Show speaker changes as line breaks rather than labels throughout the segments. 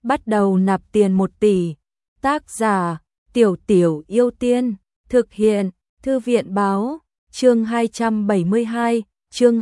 bắt đầu nạp tiền 1 tỷ. Tác giả Tiểu Tiểu Yêu Tiên, thực hiện Thư viện báo, chương 272, chương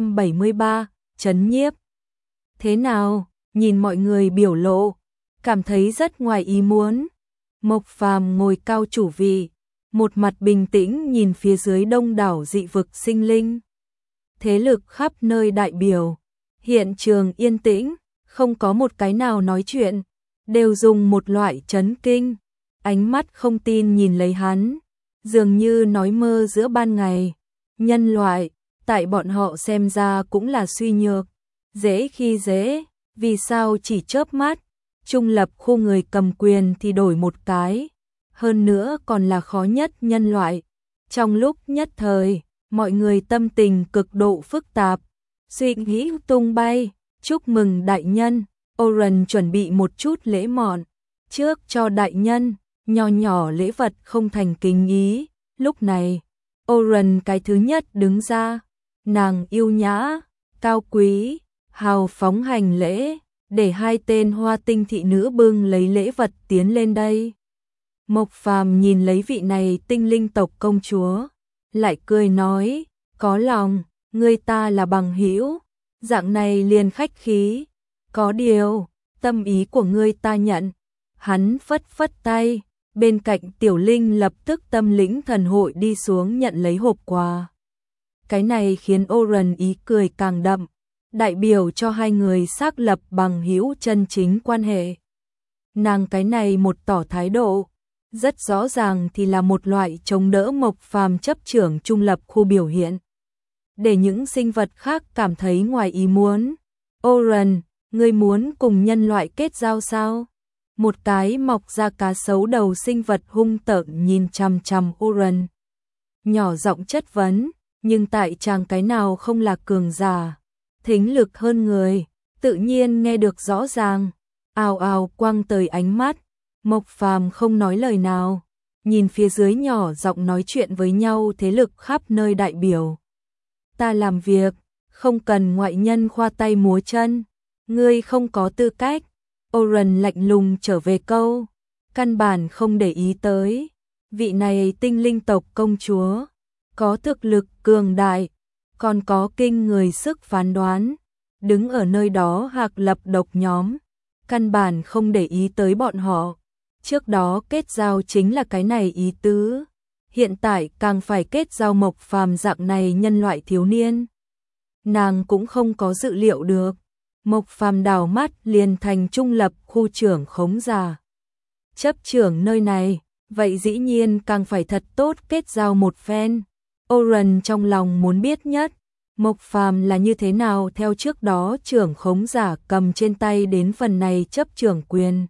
273, trấn nhiếp. Thế nào, nhìn mọi người biểu lộ, cảm thấy rất ngoài ý muốn. Mộc Phàm ngồi cao chủ vị, một mặt bình tĩnh nhìn phía dưới đông đảo dị vực sinh linh. Thế lực khắp nơi đại biểu, hiện trường yên tĩnh, không có một cái nào nói chuyện, đều dùng một loại chấn kinh, ánh mắt không tin nhìn lấy hắn, dường như nói mơ giữa ban ngày. Nhân loại, tại bọn họ xem ra cũng là suy nhược, dễ khi dễ, vì sao chỉ chớp mắt, trung lập khu người cầm quyền thì đổi một cái, hơn nữa còn là khó nhất nhân loại. Trong lúc nhất thời, mọi người tâm tình cực độ phức tạp, suy nghĩ tung bay. Chúc mừng đại nhân, Oren chuẩn bị một chút lễ mọn trước cho đại nhân, nho nhỏ lễ vật không thành kính ý. Lúc này, Oren cái thứ nhất đứng ra, nàng yêu nhã, cao quý, hào phóng hành lễ, để hai tên hoa tinh thị nữ bưng lấy lễ vật tiến lên đây. Mộc Phàm nhìn lấy vị này tinh linh tộc công chúa, lại cười nói, có lòng, người ta là bằng hữu, dạng này liền khách khí, có điều, tâm ý của ngươi ta nhận. Hắn phất phất tay, bên cạnh Tiểu Linh lập tức tâm lĩnh thần hội đi xuống nhận lấy hộp quà. Cái này khiến Oren ý cười càng đậm, đại biểu cho hai người xác lập bằng hữu chân chính quan hệ. Nàng cái này một tỏ thái độ, rất rõ ràng thì là một loại chống đỡ Mộc Phàm chấp trưởng trung lập khu biểu hiện, để những sinh vật khác cảm thấy ngoài ý muốn. Oren, ngươi muốn cùng nhân loại kết giao sao? Một cái mọc ra cá sấu đầu sinh vật hung tợn nhìn chằm chằm Oren, nhỏ giọng chất vấn, nhưng tại chàng cái nào không là cường giả, thính lực hơn người, tự nhiên nghe được rõ ràng. Ào ào quăng tới ánh mắt, Mộc Phàm không nói lời nào, nhìn phía dưới nhỏ giọng nói chuyện với nhau thế lực khắp nơi đại biểu. Ta làm việc, không cần ngoại nhân khoa tay múa chân, ngươi không có tư cách. Oren lạnh lùng trở về câu, căn bản không để ý tới. Vị này tinh linh tộc công chúa, có thực lực cường đại, còn có kinh người sức phán đoán, đứng ở nơi đó hạc lập độc nhóm, căn bản không để ý tới bọn họ. Trước đó kết giao chính là cái này ý tứ, hiện tại càng phải kết giao Mộc Phàm dạng này nhân loại thiếu niên. Nàng cũng không có dự liệu được, Mộc Phàm đảo mắt liền thành trung lập khu trưởng khống giả, chấp trưởng nơi này, vậy dĩ nhiên càng phải thật tốt kết giao một phen. Oren trong lòng muốn biết nhất, Mộc Phàm là như thế nào theo trước đó trưởng khống giả cầm trên tay đến phần này chấp trưởng quyền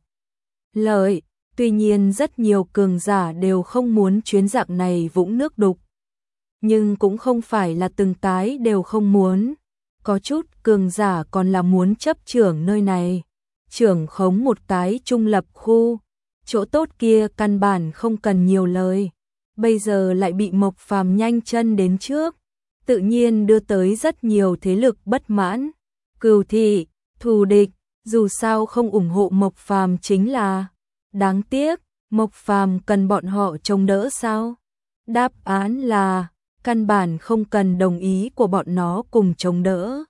lợi. Tuy nhiên rất nhiều cường giả đều không muốn chuyến dạng này vũng nước đục, nhưng cũng không phải là từng cái đều không muốn. Có chút cường giả còn là muốn chấp trưởng nơi này, trưởng khống một cái trung lập khu, chỗ tốt kia căn bản không cần nhiều lời. Bây giờ lại bị Mộc Phàm nhanh chân đến trước, tự nhiên đưa tới rất nhiều thế lực bất mãn, cừu thị, thù địch, dù sao không ủng hộ Mộc Phàm chính là. Đáng tiếc, Mộc Phàm cần bọn họ chống đỡ sao? Đáp án là, căn bản không cần đồng ý của bọn nó cùng chống đỡ.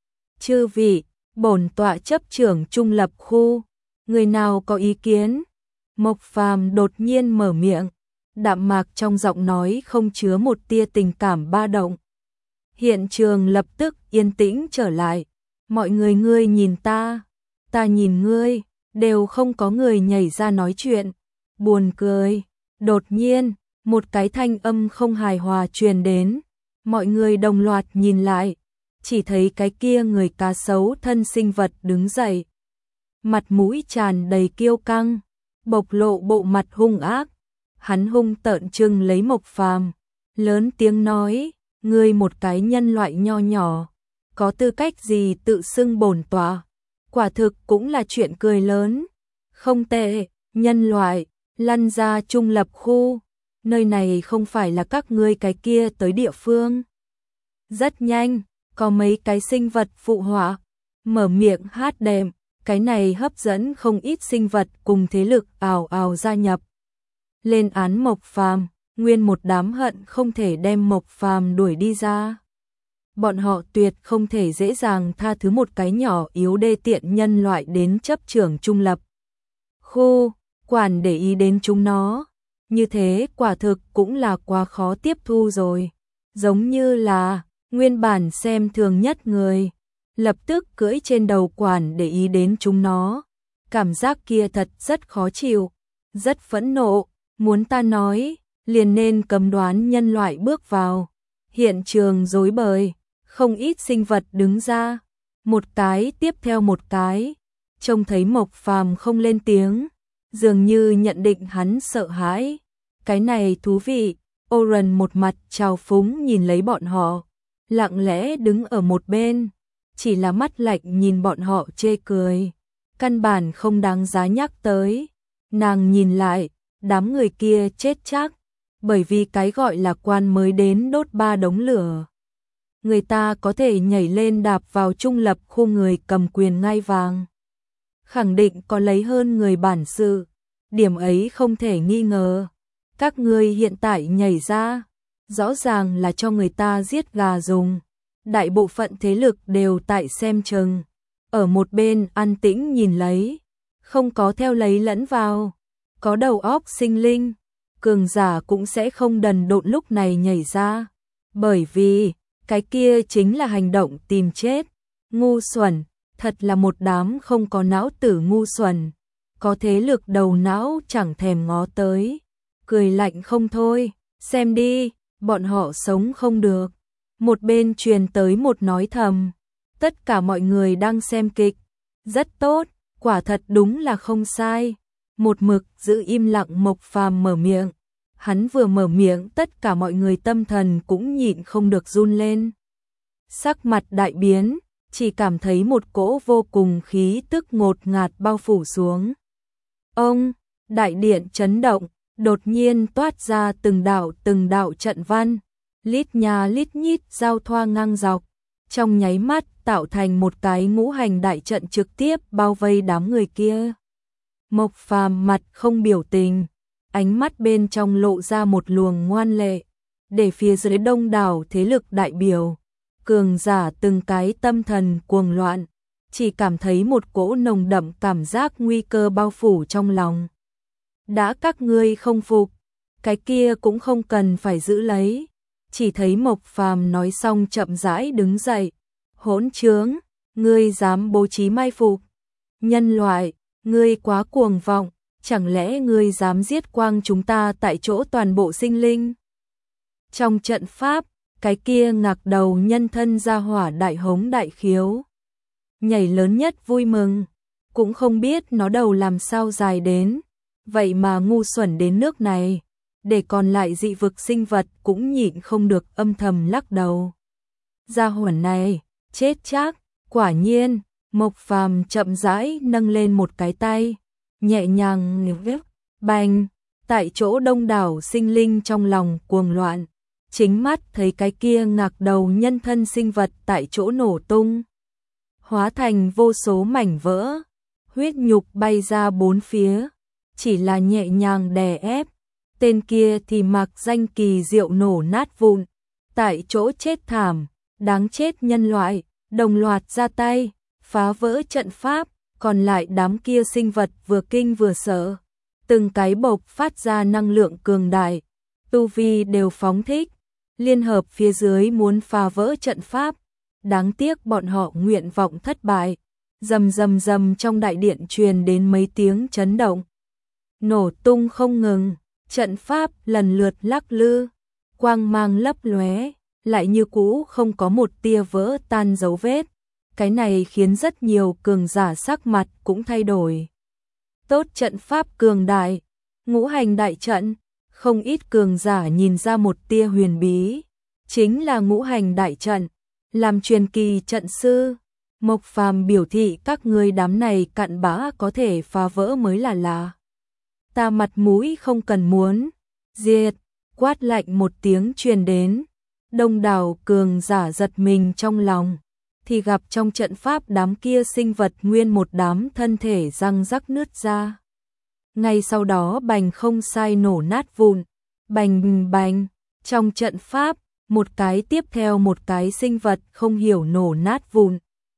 Chư vị, bổn tọa chấp trưởng trung lập khu, người nào có ý kiến? Mộc Phàm đột nhiên mở miệng, đạm mạc trong giọng nói không chứa một tia tình cảm ba động. Hiện trường lập tức yên tĩnh trở lại, mọi người ngươi nhìn ta nhìn ngươi, đều không có người nhảy ra nói chuyện. Buồn cười, đột nhiên, một cái thanh âm không hài hòa truyền đến, mọi người đồng loạt nhìn lại, chỉ thấy cái kia người cá sấu thân sinh vật đứng dậy, mặt mũi tràn đầy kiêu căng, bộc lộ bộ mặt hung ác. Hắn hung tợn trừng lấy Mộc Phàm, lớn tiếng nói, ngươi một cái nhân loại nho nhỏ, có tư cách gì tự xưng bổn tọa? Quả thực cũng là chuyện cười lớn. Không tệ, nhân loại, lăn ra trung lập khu, nơi này không phải là các ngươi cái kia tới địa phương. Rất nhanh, có mấy cái sinh vật phụ họa, mở miệng hát đệm, Cái này hấp dẫn không ít sinh vật cùng thế lực ào ào gia nhập. Lên án Mộc Phàm, nguyên một đám hận không thể đem Mộc Phàm đuổi đi ra. Bọn họ tuyệt không thể dễ dàng tha thứ một cái nhỏ yếu đê tiện nhân loại đến chấp trưởng trung lập. Khu, quản để ý đến chúng nó. Như thế quả thực cũng là quá khó tiếp thu rồi. Giống như là, nguyên bản xem thường nhất người. Lập tức cưỡi trên đầu quản để ý đến chúng nó. Cảm giác kia thật rất khó chịu, rất phẫn nộ. Muốn ta nói, liền nên cấm đoán nhân loại bước vào. Hiện trường rối bời, không ít sinh vật đứng ra. Một cái tiếp theo một cái. Trông thấy Mộc Phàm không lên tiếng, dường như nhận định hắn sợ hãi. Cái này thú vị. Oren một mặt trào phúng nhìn lấy bọn họ, lặng lẽ đứng ở một bên, chỉ là mắt lạnh nhìn bọn họ chê cười. Căn bản không đáng giá nhắc tới. Nàng nhìn lại, đám người kia chết chắc, bởi vì cái gọi là quan mới đến đốt 3 đống lửa. Người ta có thể nhảy lên đạp vào trung lập khu người cầm quyền ngai vàng. Khẳng định có lấy hơn người bản sự, điểm ấy không thể nghi ngờ. Các ngươi hiện tại nhảy ra, rõ ràng là cho người ta giết gà dùng. Đại bộ phận thế lực đều tại xem chừng, ở một bên an tĩnh nhìn lấy, không có theo lấy lẫn vào. Có đầu óc sinh linh, cường giả cũng sẽ không đần độn lúc này nhảy ra, bởi vì cái kia chính là hành động tìm chết. Ngu xuẩn, thật là một đám không có não tử ngu xuẩn. Có thế lực đầu não chẳng thèm ngó tới, cười lạnh không thôi. Xem đi, bọn họ sống không được. Một bên truyền tới một nói thầm. Tất cả mọi người đang xem kịch. Rất tốt, quả thật đúng là không sai. Một mực giữ im lặng Mộc Phàm mở miệng. Hắn vừa mở miệng tất cả mọi người tâm thần cũng nhịn không được run lên. Sắc mặt đại biến, chỉ cảm thấy một cỗ vô cùng khí tức ngột ngạt bao phủ xuống. Ông, đại điện chấn động, đột nhiên toát ra từng đạo trận văn, lít nhà lít nhít giao thoa ngang dọc, trong nháy mắt tạo thành một cái ngũ hành đại trận trực tiếp bao vây đám người kia. Mộc Phàm mặt không biểu tình, ánh mắt bên trong lộ ra một luồng ngoan lệ, để phía dưới đông đảo thế lực đại biểu, cường giả từng cái tâm thần cuồng loạn, chỉ cảm thấy một cỗ nồng đậm cảm giác nguy cơ bao phủ trong lòng. Đã các ngươi không phục, cái kia cũng không cần phải giữ lấy. Chỉ thấy Mộc Phàm nói xong chậm rãi đứng dậy. Hỗn trướng, ngươi dám bố trí mai phục. Nhân loại, ngươi quá cuồng vọng, chẳng lẽ ngươi dám giết quang chúng ta tại chỗ toàn bộ sinh linh? Trong trận pháp, cái kia ngạc đầu nhân thân ra hỏa đại hống đại khiếu. Nhảy lớn nhất vui mừng, cũng không biết nó đầu làm sao dài đến, vậy mà ngu xuẩn đến nước này, để còn lại dị vực sinh vật cũng nhịn không được âm thầm lắc đầu. Gia hỏa này, chết chắc, quả nhiên. Mộc Phàm chậm rãi nâng lên một cái tay, nhẹ nhàng nếp, bành, tại chỗ đông đảo sinh linh trong lòng cuồng loạn, chính mắt thấy cái kia ngạc đầu nhân thân sinh vật tại chỗ nổ tung, hóa thành vô số mảnh vỡ, huyết nhục bay ra bốn phía, chỉ là nhẹ nhàng đè ép, tên kia thì mặc danh kỳ diệu nổ nát vụn, tại chỗ chết thảm, đáng chết nhân loại, đồng loạt ra tay, phá vỡ trận pháp, còn lại đám kia sinh vật vừa kinh vừa sợ, từng cái bộc phát ra năng lượng cường đại, tu vi đều phóng thích, liên hợp phía dưới muốn phá vỡ trận pháp, đáng tiếc bọn họ nguyện vọng thất bại. Rầm rầm rầm trong đại điện truyền đến mấy tiếng chấn động, nổ tung không ngừng, trận pháp lần lượt lắc lư, quang mang lấp lóe, lại như cũ không có một tia vỡ tan dấu vết. Cái này khiến rất nhiều cường giả sắc mặt cũng thay đổi. Tốt trận pháp cường đại, ngũ hành đại trận, không ít cường giả nhìn ra một tia huyền bí, chính là ngũ hành đại trận, làm truyền kỳ trận sư. Mộc Phàm biểu thị các ngươi đám này cặn bã có thể phá vỡ mới là lạ. Ta mặt mũi không cần muốn, diệt, quát lạnh một tiếng truyền đến, đông đảo cường giả giật mình trong lòng. thì gặp trong trận pháp đám kia sinh vật nguyên một đám thân thể răng rắc nứt ra. Ngay sau đó bành không sai nổ nát vụn, bành bành, trong trận pháp, một cái tiếp theo một cái sinh vật không hiểu nổ nát vụn.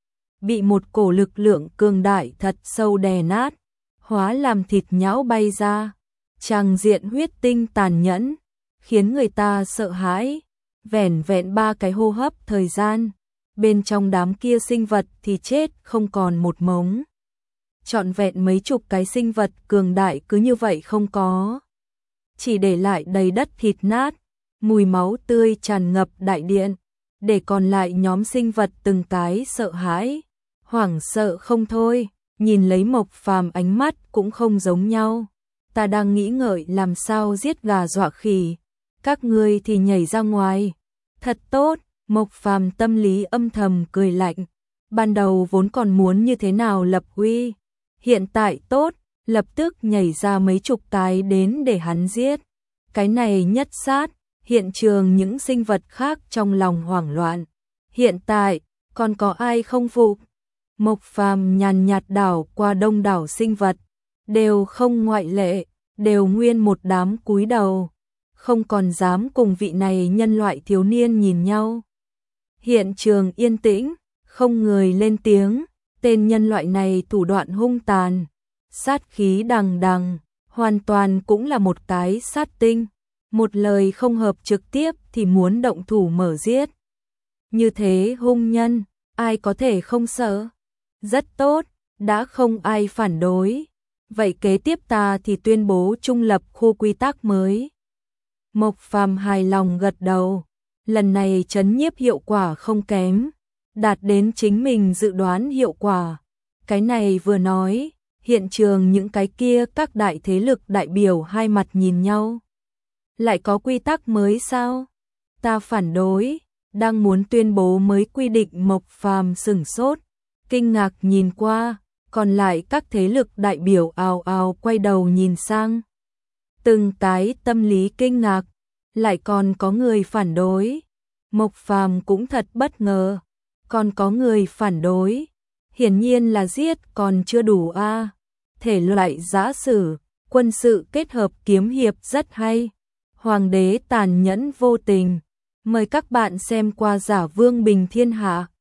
Bị một cổ lực lượng cường đại thật sâu đè nát, hóa làm thịt nhão bay ra. Tràng diện huyết tinh tàn nhẫn, khiến người ta sợ hãi. Vẻn vẹn 3 cái hô hấp thời gian, bên trong đám kia sinh vật thì chết không còn một mống. Trọn vẹn mấy chục cái sinh vật cường đại cứ như vậy không có. Chỉ để lại đầy đất thịt nát, mùi máu tươi tràn ngập đại điện, để còn lại nhóm sinh vật từng cái sợ hãi, hoảng sợ không thôi, nhìn lấy Mộc Phàm ánh mắt cũng không giống nhau. Ta đang nghĩ ngợi làm sao giết gà dọa khỉ, các ngươi thì nhảy ra ngoài. Thật tốt, Mộc Phàm tâm lý âm thầm cười lạnh. Ban đầu vốn còn muốn như thế nào lập uy, hiện tại tốt, lập tức nhảy ra mấy chục cái đến để hắn giết. Cái này nhất sát, hiện trường những sinh vật khác trong lòng hoảng loạn. Hiện tại, còn có ai không phục? Mộc Phàm nhàn nhạt đảo qua đông đảo sinh vật, đều không ngoại lệ, đều nguyên một đám cúi đầu, không còn dám cùng vị này nhân loại thiếu niên nhìn nhau. Hiện trường yên tĩnh, không người lên tiếng, tên nhân loại này thủ đoạn hung tàn, sát khí đằng đằng, hoàn toàn cũng là một cái sát tinh, một lời không hợp trực tiếp thì muốn động thủ mở giết. Như thế hung nhân, ai có thể không sợ? Rất tốt, đã không ai phản đối. Vậy kế tiếp ta thì tuyên bố trung lập khu quy tắc mới. Mộc Phàm hài lòng gật đầu, lần này trấn nhiếp hiệu quả không kém, đạt đến chính mình dự đoán hiệu quả. Cái này vừa nói, hiện trường những cái kia các đại thế lực đại biểu hai mặt nhìn nhau. Lại có quy tắc mới sao? Ta phản đối, đang muốn tuyên bố mới quy định. Mộc Phàm sửng sốt, kinh ngạc nhìn qua, còn lại các thế lực đại biểu ào ào quay đầu nhìn sang. Từng cái tâm lý kinh ngạc, lại còn có người phản đối. Mộc Phàm cũng thật bất ngờ, còn có người phản đối. Hiển nhiên là giết còn chưa đủ a. Thể loại giã sử, quân sự kết hợp kiếm hiệp rất hay. Hoàng đế tàn nhẫn vô tình. Mời các bạn xem qua Giả Vương Bình Thiên Hạ.